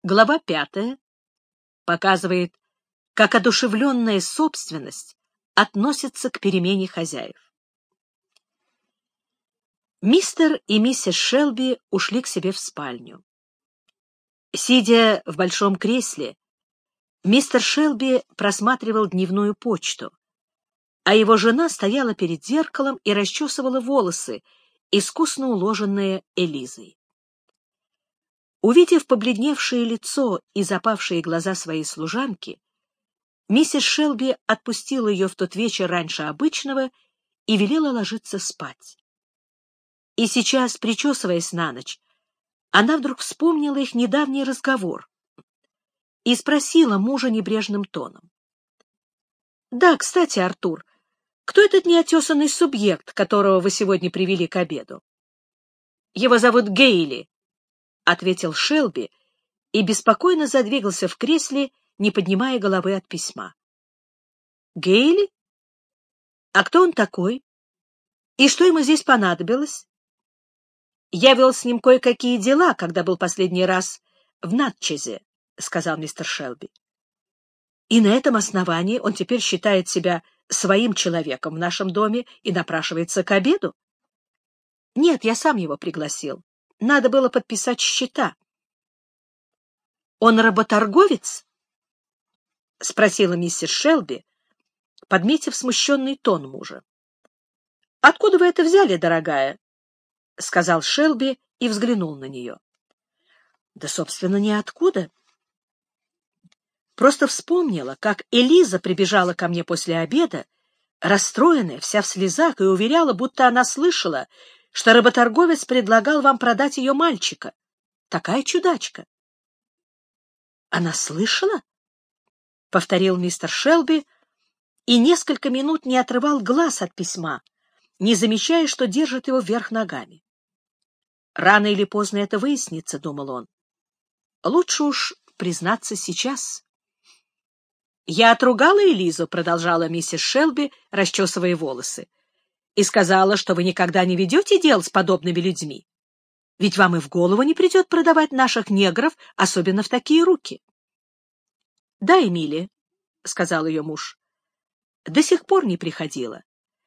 Глава 5 показывает, как одушевленная собственность относится к перемене хозяев. Мистер и миссис Шелби ушли к себе в спальню. Сидя в большом кресле, мистер Шелби просматривал дневную почту, а его жена стояла перед зеркалом и расчесывала волосы, искусно уложенные Элизой. Увидев побледневшее лицо и запавшие глаза своей служанки, миссис Шелби отпустила ее в тот вечер раньше обычного и велела ложиться спать. И сейчас, причесываясь на ночь, она вдруг вспомнила их недавний разговор и спросила мужа небрежным тоном: «Да, кстати, Артур, кто этот неотесанный субъект, которого вы сегодня привели к обеду?» «Его зовут Гейли», — ответил Шелби и беспокойно задвигался в кресле, не поднимая головы от письма. «Гейли? А кто он такой? И что ему здесь понадобилось?» «Я вел с ним кое-какие дела, когда был последний раз в Натчезе», — сказал мистер Шелби. «И на этом основании он теперь считает себя своим человеком в нашем доме и напрашивается к обеду?» «Нет, я сам его пригласил. Надо было подписать счета». «Он работорговец?» — спросила миссис Шелби, подметив смущенный тон мужа. «Откуда вы это взяли, дорогая?» — сказал Шелби и взглянул на нее. «Да, собственно, ниоткуда. Просто вспомнила, как Элиза прибежала ко мне после обеда, расстроенная, вся в слезах, и уверяла, будто она слышала, что работорговец предлагал вам продать ее мальчика. Такая чудачка». «Она слышала?» — повторил мистер Шелби и несколько минут не отрывал глаз от письма, не замечая, что держит его вверх ногами. «Рано или поздно это выяснится», — думал он. «Лучше уж признаться сейчас». «Я отругала Элизу», — продолжала миссис Шелби, расчесывая волосы, «и сказала, что вы никогда не ведете дел с подобными людьми. Ведь вам и в голову не придет продавать наших негров, особенно в такие руки». «Да, Эмилия», — сказал ее муж, — «до сих пор не приходила.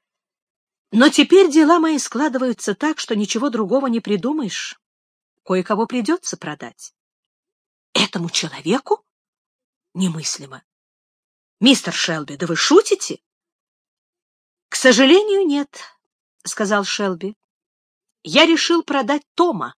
Но теперь дела мои складываются так, что ничего другого не придумаешь. Кое-кого придется продать». «Этому человеку? Немыслимо. Мистер Шелби, да вы шутите?» «К сожалению, нет», — сказал Шелби. «Я решил продать Тома».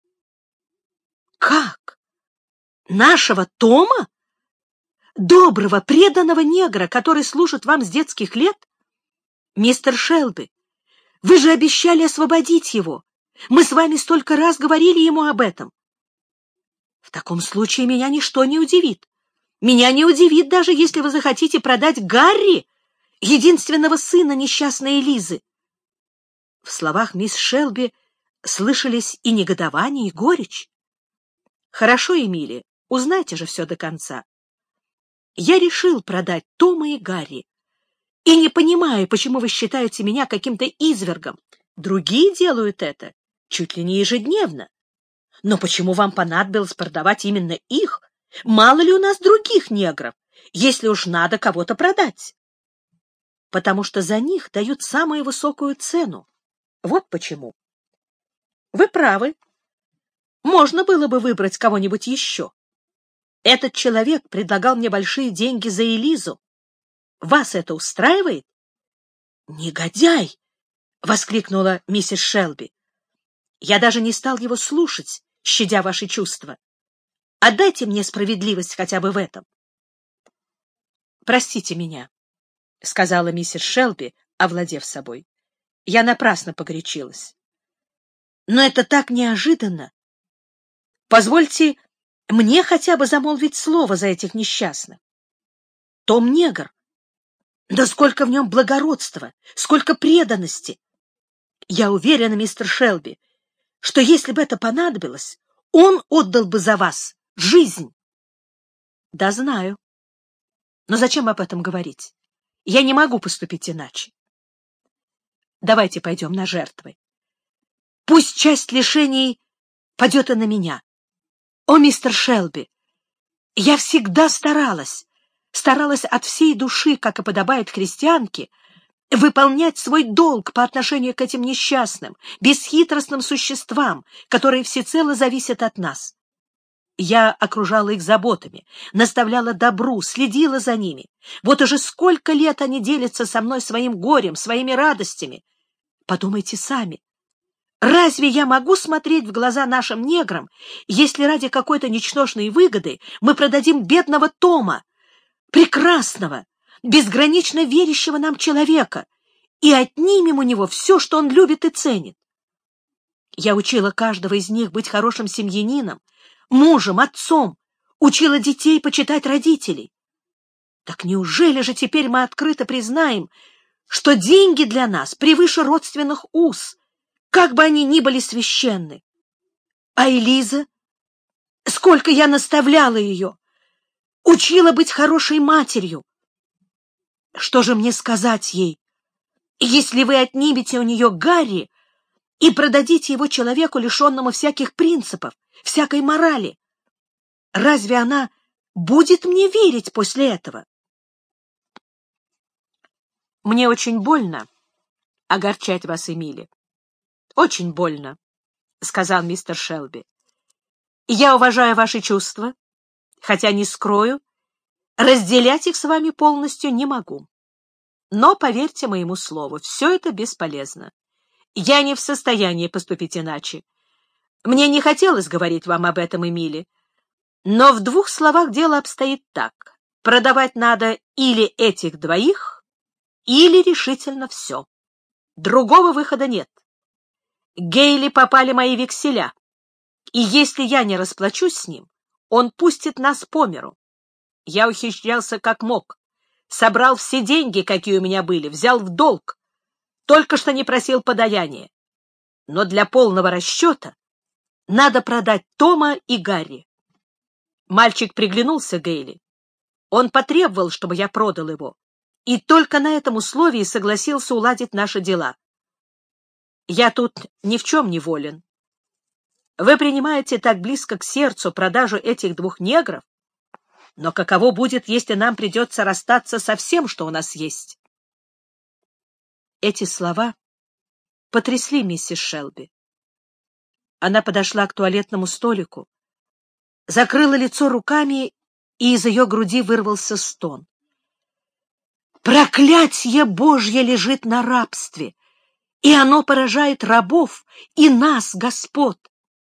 «Как? Нашего Тома? Доброго, преданного негра, который служит вам с детских лет? Мистер Шелби, вы же обещали освободить его. Мы с вами столько раз говорили ему об этом». «В таком случае меня ничто не удивит. Меня не удивит, даже если вы захотите продать Гарри, единственного сына несчастной Элизы». В словах мисс Шелби слышались и негодование, и горечь. «Хорошо, Эмилия, узнайте же все до конца. Я решил продать Тома и Гарри, и не понимаю, почему вы считаете меня каким-то извергом. Другие делают это чуть ли не ежедневно. Но почему вам понадобилось продавать именно их? Мало ли у нас других негров, если уж надо кого-то продать?» «Потому что за них дают самую высокую цену. Вот почему». «Вы правы. Можно было бы выбрать кого-нибудь еще. Этот человек предлагал мне большие деньги за Элизу. Вас это устраивает?» «Негодяй!» — воскликнула миссис Шелби. «Я даже не стал его слушать, щадя ваши чувства. Отдайте мне справедливость хотя бы в этом». «Простите меня», — сказала миссис Шелби, овладев собой. «Я напрасно погорячилась. Но это так неожиданно. Позвольте мне хотя бы замолвить слово за этих несчастных. Том негр. Да сколько в нем благородства, сколько преданности! Я уверена, мистер Шелби, что если бы это понадобилось, он отдал бы за вас жизнь». «Да, знаю. Но зачем об этом говорить? Я не могу поступить иначе. Давайте пойдем на жертвы. Пусть часть лишений падет и на меня. О, мистер Шелби, Я всегда старалась от всей души, как и подобает христианке, выполнять свой долг по отношению к этим несчастным, бесхитростным существам, которые всецело зависят от нас. Я окружала их заботами, наставляла добру, следила за ними. Вот уже сколько лет они делятся со мной своим горем, своими радостями. Подумайте сами. Разве я могу смотреть в глаза нашим неграм, если ради какой-то ничтожной выгоды мы продадим бедного Тома, прекрасного, безгранично верящего нам человека, и отнимем у него все, что он любит и ценит? Я учила каждого из них быть хорошим семьянином, мужем, отцом, учила детей почитать родителей. Так неужели же теперь мы открыто признаем, что деньги для нас превыше родственных уз, как бы они ни были священны? А Элиза? Сколько я наставляла ее, учила быть хорошей матерью. Что же мне сказать ей, если вы отнимете у нее Гарри и продадите его человеку, лишенному всяких принципов, всякой морали? Разве она будет мне верить после этого? Мне очень больно огорчать вас, Эмили. Очень больно, — сказал мистер Шелби. Я уважаю ваши чувства, хотя не скрою, разделять их с вами полностью не могу. Но, поверьте моему слову, все это бесполезно. Я не в состоянии поступить иначе. Мне не хотелось говорить вам об этом, Эмили, но в двух словах дело обстоит так. Продавать надо или этих двоих, или решительно все. Другого выхода нет. Гейли попали мои векселя, и если я не расплачусь с ним, он пустит нас по миру. Я ухищрялся как мог, собрал все деньги, какие у меня были, взял в долг, только что не просил подаяния. Но для полного расчета надо продать Тома и Гарри. Мальчик приглянулся Гейли. Он потребовал, чтобы я продал его, и только на этом условии согласился уладить наши дела. Я тут ни в чем не волен. Вы принимаете так близко к сердцу продажу этих двух негров, но каково будет, если нам придется расстаться со всем, что у нас есть? Эти слова потрясли миссис Шелби. Она подошла к туалетному столику, закрыла лицо руками, и из ее груди вырвался стон. Проклятье Божье лежит на рабстве, и оно поражает рабов и нас, господ.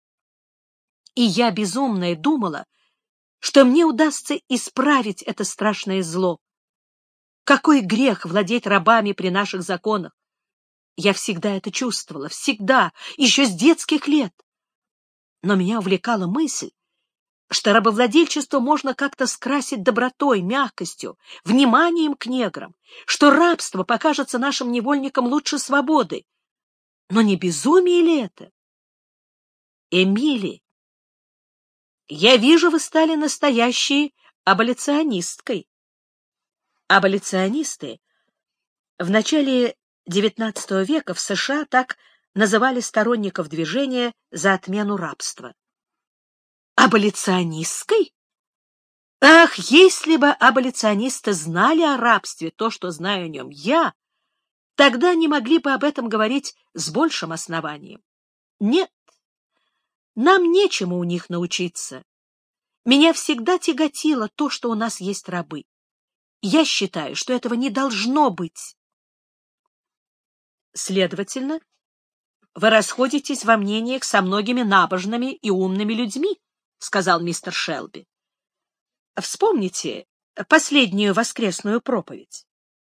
И я, безумная, думала, что мне удастся исправить это страшное зло. Какой грех владеть рабами при наших законах? Я всегда это чувствовала, всегда, еще с детских лет. Но меня увлекала мысль, что рабовладельчество можно как-то скрасить добротой, мягкостью, вниманием к неграм, что рабство покажется нашим невольникам лучше свободы. Но не безумие ли это? Эмили, я вижу, вы стали настоящей аболиционисткой. Аболиционисты в начале XIX века в США так называли сторонников движения за отмену рабства. Аболиционисткой? Ах, если бы аболиционисты знали о рабстве то, что знаю о нем я, тогда не могли бы об этом говорить с большим основанием. Нет, нам нечему у них научиться. Меня всегда тяготило то, что у нас есть рабы. Я считаю, что этого не должно быть. Следовательно, вы расходитесь во мнениях со многими набожными и умными людьми, — сказал мистер Шелби. Вспомните последнюю воскресную проповедь.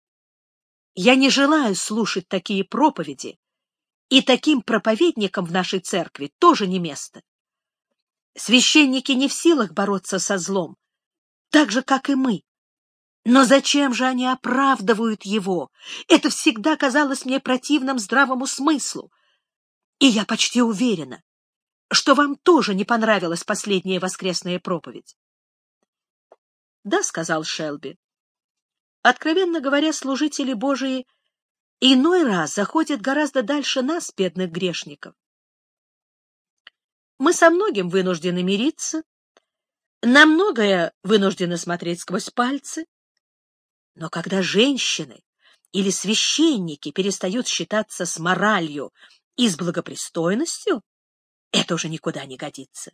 Я не желаю слушать такие проповеди, и таким проповедникам в нашей церкви тоже не место. Священники не в силах бороться со злом, так же, как и мы. Но зачем же они оправдывают его? Это всегда казалось мне противным здравому смыслу. И я почти уверена, что вам тоже не понравилась последняя воскресная проповедь. — Да, — сказал Шелби. — Откровенно говоря, служители Божии иной раз заходят гораздо дальше нас, бедных грешников. Мы со многим вынуждены мириться, На многое вынуждены смотреть сквозь пальцы, но когда женщины или священники перестают считаться с моралью и с благопристойностью, это уже никуда не годится.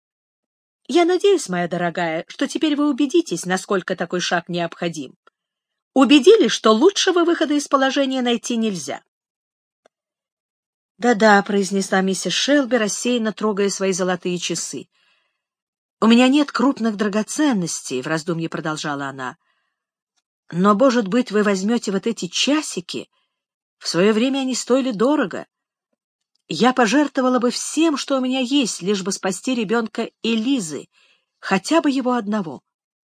Я надеюсь, моя дорогая, что теперь вы убедитесь, насколько такой шаг необходим. Убедились, что лучшего выхода из положения найти нельзя. «Да-да», — произнесла миссис Шелби, рассеянно трогая свои золотые часы. «У меня нет крупных драгоценностей», — в раздумье продолжала она. «Но, может быть, вы возьмете вот эти часики? В свое время они стоили дорого. Я пожертвовала бы всем, что у меня есть, лишь бы спасти ребенка Элизы, хотя бы его одного.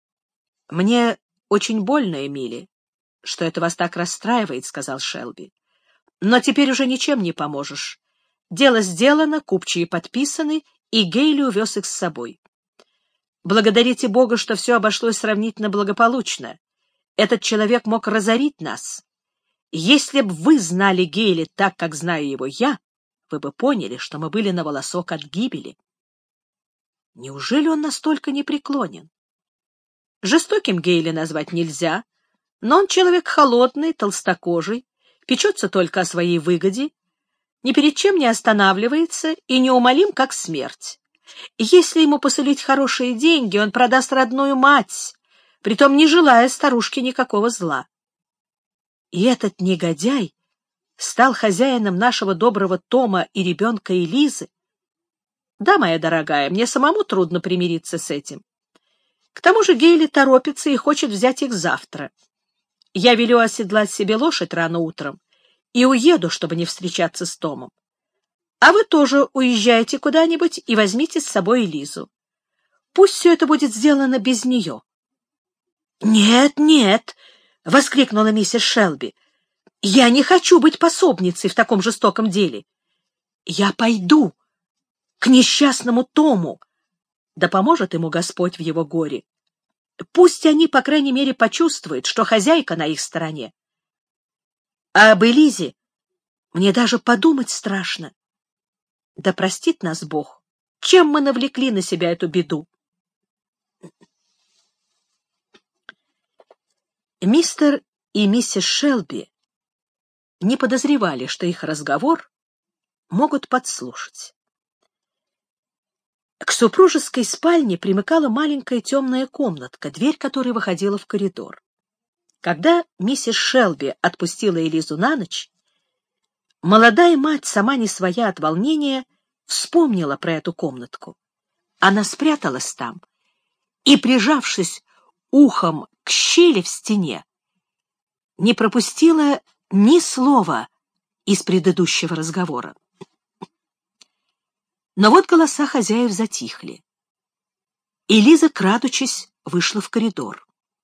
Мне очень больно, Эмили, что это вас так расстраивает», — сказал Шелби. «Но теперь уже ничем не поможешь. Дело сделано, купчие подписаны, и Гейли увез их с собой. Благодарите Бога, что все обошлось сравнительно благополучно. Этот человек мог разорить нас. Если б вы знали Гейли так, как знаю его я, вы бы поняли, что мы были на волосок от гибели». Неужели он настолько непреклонен? Жестоким Гейли назвать нельзя, но он человек холодный, толстокожий, печется только о своей выгоде, ни перед чем не останавливается и неумолим, как смерть. Если ему посулить хорошие деньги, он продаст родную мать, притом не желая старушке никакого зла. И этот негодяй стал хозяином нашего доброго Тома и ребенка Элизы. Да, моя дорогая, мне самому трудно примириться с этим. К тому же Гейли торопится и хочет взять их завтра. Я велю оседлать себе лошадь рано утром и уеду, чтобы не встречаться с Томом. А вы тоже уезжайте куда-нибудь и возьмите с собой Элизу. Пусть все это будет сделано без нее. — Нет, нет! — воскликнула миссис Шелби. — Я не хочу быть пособницей в таком жестоком деле. Я пойду к несчастному Тому. Да поможет ему Господь в его горе. Пусть они, по крайней мере, почувствуют, что хозяйка на их стороне. А об Элизе мне даже подумать страшно. Да простит нас Бог, чем мы навлекли на себя эту беду. Мистер и миссис Шелби не подозревали, что их разговор могут подслушать. К супружеской спальне примыкала маленькая темная комнатка, дверь которой выходила в коридор. Когда миссис Шелби отпустила Элизу на ночь, молодая мать, сама не своя от волнения, вспомнила про эту комнатку. Она спряталась там и, прижавшись ухом к щели в стене, не пропустила ни слова из предыдущего разговора. Но вот голоса хозяев затихли. Элиза, крадучись, вышла в коридор.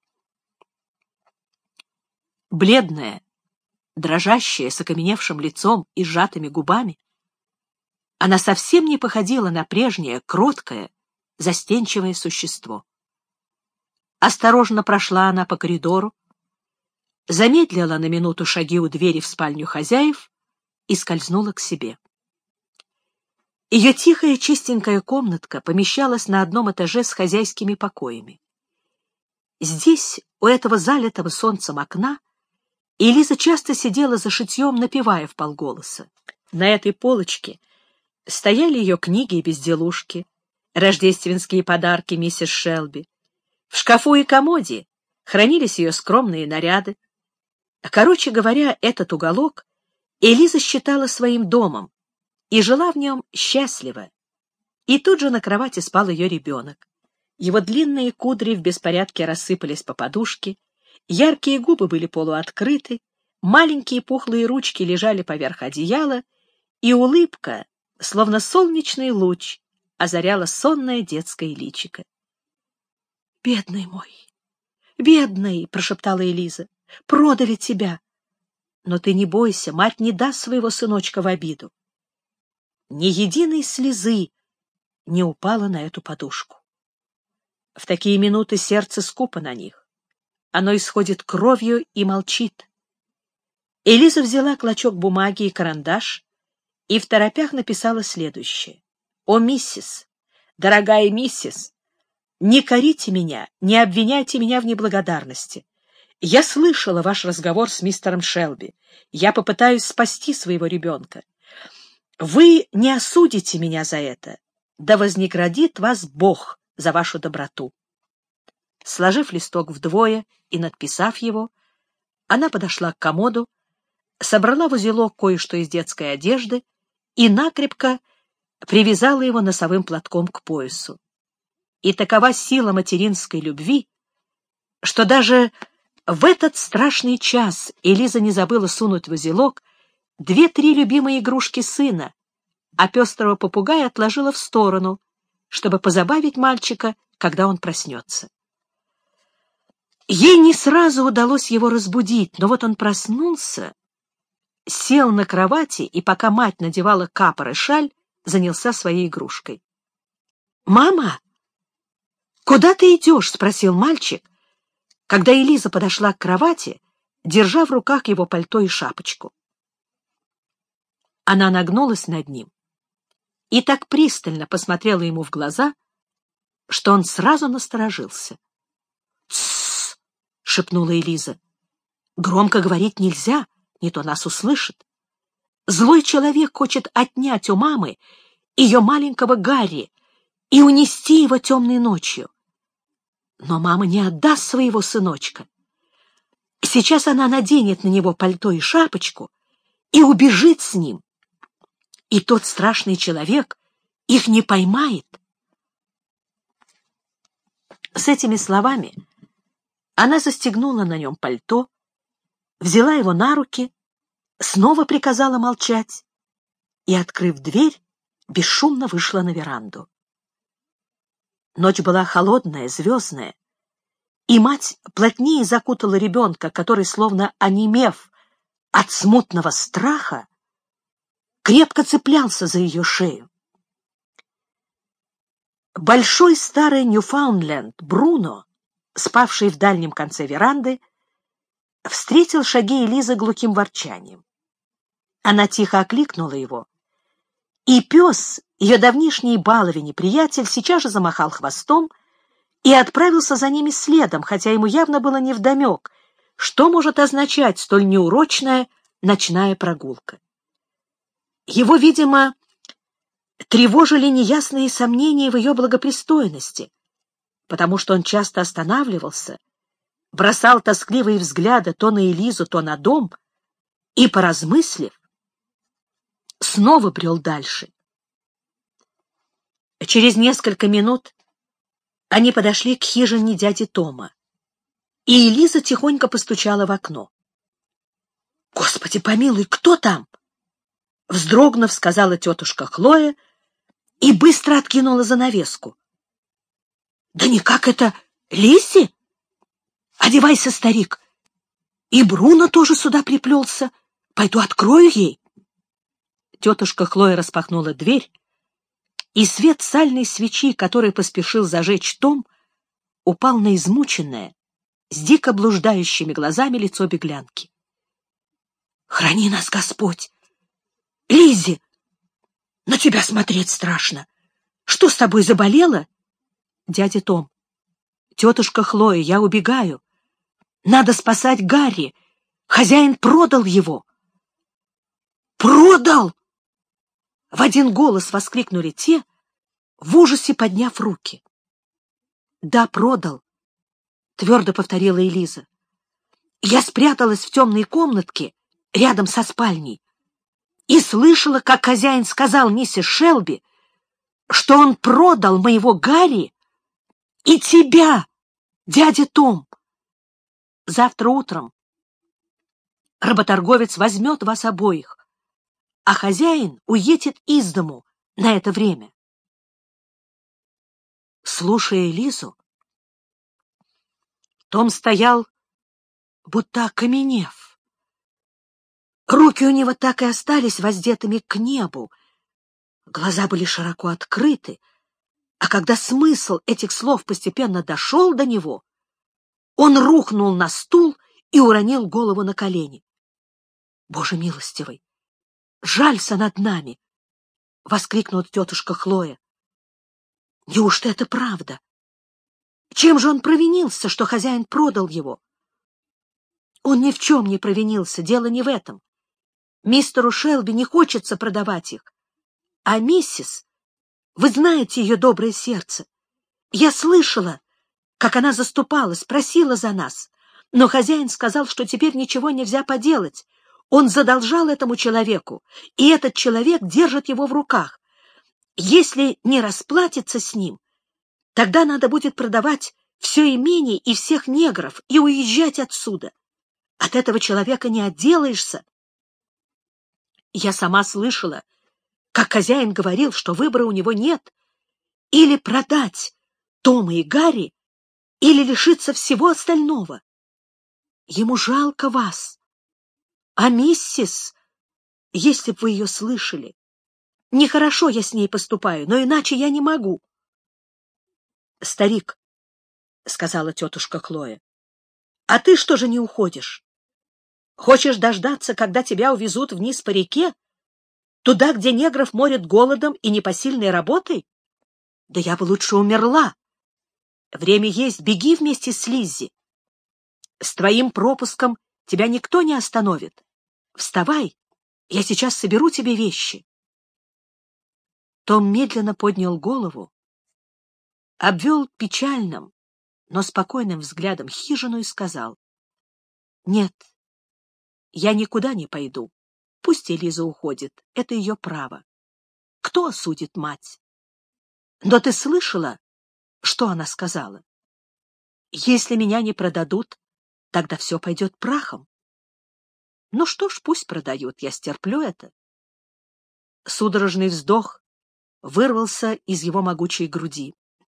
Бледная, дрожащая, с окаменевшим лицом и сжатыми губами, она совсем не походила на прежнее, кроткое, застенчивое существо. Осторожно прошла она по коридору, замедлила на минуту шаги у двери в спальню хозяев и скользнула к себе. Ее тихая, чистенькая комнатка помещалась на одном этаже с хозяйскими покоями. Здесь, у этого залитого солнцем окна, Элиза часто сидела за шитьем, напевая вполголоса. На этой полочке стояли ее книги и безделушки, рождественские подарки миссис Шелби. В шкафу и комоде хранились ее скромные наряды. Короче говоря, этот уголок Элиза считала своим домом и жила в нем счастливо. И тут же на кровати спал ее ребенок. Его длинные кудри в беспорядке рассыпались по подушке, яркие губы были полуоткрыты, маленькие пухлые ручки лежали поверх одеяла, и улыбка, словно солнечный луч, озаряла сонное детское личико. — Бедный мой, бедный, — прошептала Элиза, — продали тебя. Но ты не бойся, мать не даст своего сыночка в обиду. Ни единой слезы не упало на эту подушку. В такие минуты сердце скупо на них. Оно исходит кровью и молчит. Элиза взяла клочок бумаги и карандаш и второпях написала следующее. «О, миссис, дорогая миссис, Не корите меня, не обвиняйте меня в неблагодарности. Я слышала ваш разговор с мистером Шелби. Я попытаюсь спасти своего ребенка. Вы не осудите меня за это. Да вознаградит вас Бог за вашу доброту». Сложив листок вдвое и надписав его, она подошла к комоду, собрала в узелок кое-что из детской одежды и накрепко привязала его носовым платком к поясу. И такова сила материнской любви, что даже в этот страшный час Элиза не забыла сунуть в узелок 2-3 любимые игрушки сына, а пестрого попугая отложила в сторону, чтобы позабавить мальчика, когда он проснется. Ей не сразу удалось его разбудить, но вот он проснулся, сел на кровати и, пока мать надевала капор и шаль, занялся своей игрушкой. «Мама, куда ты идешь?» — спросил мальчик, когда Элиза подошла к кровати, держа в руках его пальто и шапочку. Она нагнулась над ним и так пристально посмотрела ему в глаза, что он сразу насторожился. «Тссс!» — шепнула Элиза. «Громко говорить нельзя, не то нас услышат. Злой человек хочет отнять у мамы ее маленького Гарри и унести его темной ночью. Но мама не отдаст своего сыночка. Сейчас она наденет на него пальто и шапочку и убежит с ним. И тот страшный человек их не поймает». С этими словами она застегнула на нем пальто, взяла его на руки, снова приказала молчать и, открыв дверь, бесшумно вышла на веранду. Ночь была холодная, звездная, и мать плотнее закутала ребенка, который, словно онемев от смутного страха, крепко цеплялся за ее шею. Большой старый Ньюфаундленд Бруно, спавший в дальнем конце веранды, встретил шаги Элизы глухим ворчанием. Она тихо окликнула его, и пес, ее давнишний баловень и приятель, сейчас же замахал хвостом и отправился за ними следом, хотя ему явно было невдомек, что может означать столь неурочная ночная прогулка. Его, видимо, тревожили неясные сомнения в ее благопристойности, потому что он часто останавливался, бросал тоскливые взгляды то на Элизу, то на дом и, поразмыслив, снова брел дальше. Через несколько минут они подошли к хижине дяди Тома, и Элиза тихонько постучала в окно. «Господи помилуй, кто там?» — вздрогнув, сказала тетушка Хлоя и быстро откинула занавеску. «Да никак это Лиззи? Одевайся, старик. И Бруно тоже сюда приплелся. Пойду открою ей». Тетушка Хлоя распахнула дверь, и свет сальной свечи, который поспешил зажечь Том, упал на измученное, с дико блуждающими глазами лицо беглянки. «Храни нас, Господь! Лиззи, на тебя смотреть страшно. Что с тобой, заболела?» «Дядя Том, тетушка Хлоя, я убегаю. Надо спасать Гарри. Хозяин продал его». «Продал!» — в один голос воскликнули те, в ужасе подняв руки. «Да, продал», — твердо повторила Элиза. «Я спряталась в темной комнатке рядом со спальней и слышала, как хозяин сказал миссис Шелби, что он продал моего Гарри и тебя, дядя Том. Завтра утром работорговец возьмет вас обоих, а хозяин уедет из дому на это время». Слушая Элизу, Том стоял, будто окаменев. Руки у него так и остались воздетыми к небу, глаза были широко открыты, а когда смысл этих слов постепенно дошел до него, он рухнул на стул и уронил голову на колени. «Боже милостивый, жалься над нами!» — воскликнула тетушка Хлоя. «Неужто это правда? Чем же он провинился, что хозяин продал его? Он ни в чем не провинился, дело не в этом. Мистеру Шелби не хочется продавать их. А миссис, вы знаете ее доброе сердце. Я слышала, как она заступалась, просила за нас. Но хозяин сказал, что теперь ничего нельзя поделать. Он задолжал этому человеку, и этот человек держит его в руках. Если не расплатиться с ним, тогда надо будет продавать все имение и всех негров и уезжать отсюда. От этого человека не отделаешься. Я сама слышала, как хозяин говорил, что выбора у него нет. Или продать Тома и Гарри, или лишиться всего остального. Ему жалко вас. А миссис, если б вы ее слышали, нехорошо я с ней поступаю, но иначе я не могу. — Старик, — сказала тетушка Хлоя, — а ты что же не уходишь? Хочешь дождаться, когда тебя увезут вниз по реке? Туда, где негров морят голодом и непосильной работой? Да я бы лучше умерла. Время есть, беги вместе с Лиззи. С твоим пропуском тебя никто не остановит. Вставай, я сейчас соберу тебе вещи. Том медленно поднял голову, обвел печальным, но спокойным взглядом хижину и сказал: «Нет, я никуда не пойду. Пусть Элиза уходит, это ее право. Кто осудит мать? Но ты слышала, что она сказала? Если меня не продадут, тогда все пойдет прахом. Ну что ж, пусть продают, я стерплю это». Судорожный вздох вырвался из его могучей груди.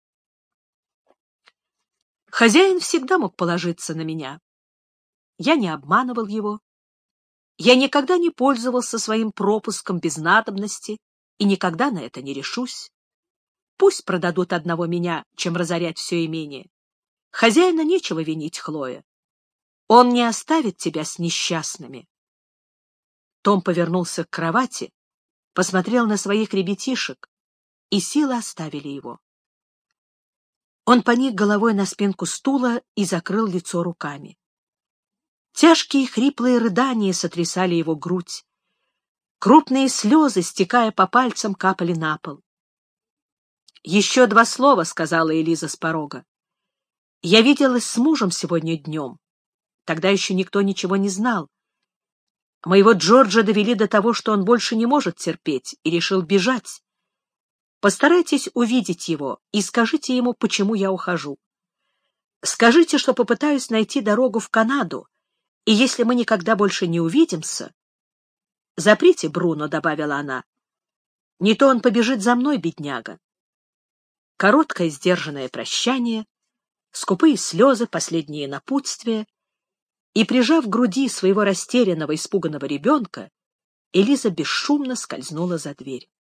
Хозяин всегда мог положиться на меня. Я не обманывал его. Я никогда не пользовался своим пропуском без надобности и никогда на это не решусь. Пусть продадут одного меня, чем разорять все имение. Хозяина нечего винить, Хлоя. Он не оставит тебя с несчастными. Том повернулся к кровати, посмотрел на своих ребятишек, и силы оставили его. Он поник головой на спинку стула и закрыл лицо руками. Тяжкие хриплые рыдания сотрясали его грудь. Крупные слезы, стекая по пальцам, капали на пол. «Еще 2 слова», — сказала Элиза с порога. «Я виделась с мужем сегодня днем. Тогда еще никто ничего не знал. Моего Джорджа довели до того, что он больше не может терпеть, и решил бежать. Постарайтесь увидеть его и скажите ему, почему я ухожу. Скажите, что попытаюсь найти дорогу в Канаду, и если мы никогда больше не увидимся... Заприте Бруно, — добавила она. Не то он побежит за мной, бедняга. Короткое сдержанное прощание, скупые слезы, последние напутствия, и, прижав к груди своего растерянного, испуганного ребенка, Элиза бесшумно скользнула за дверь.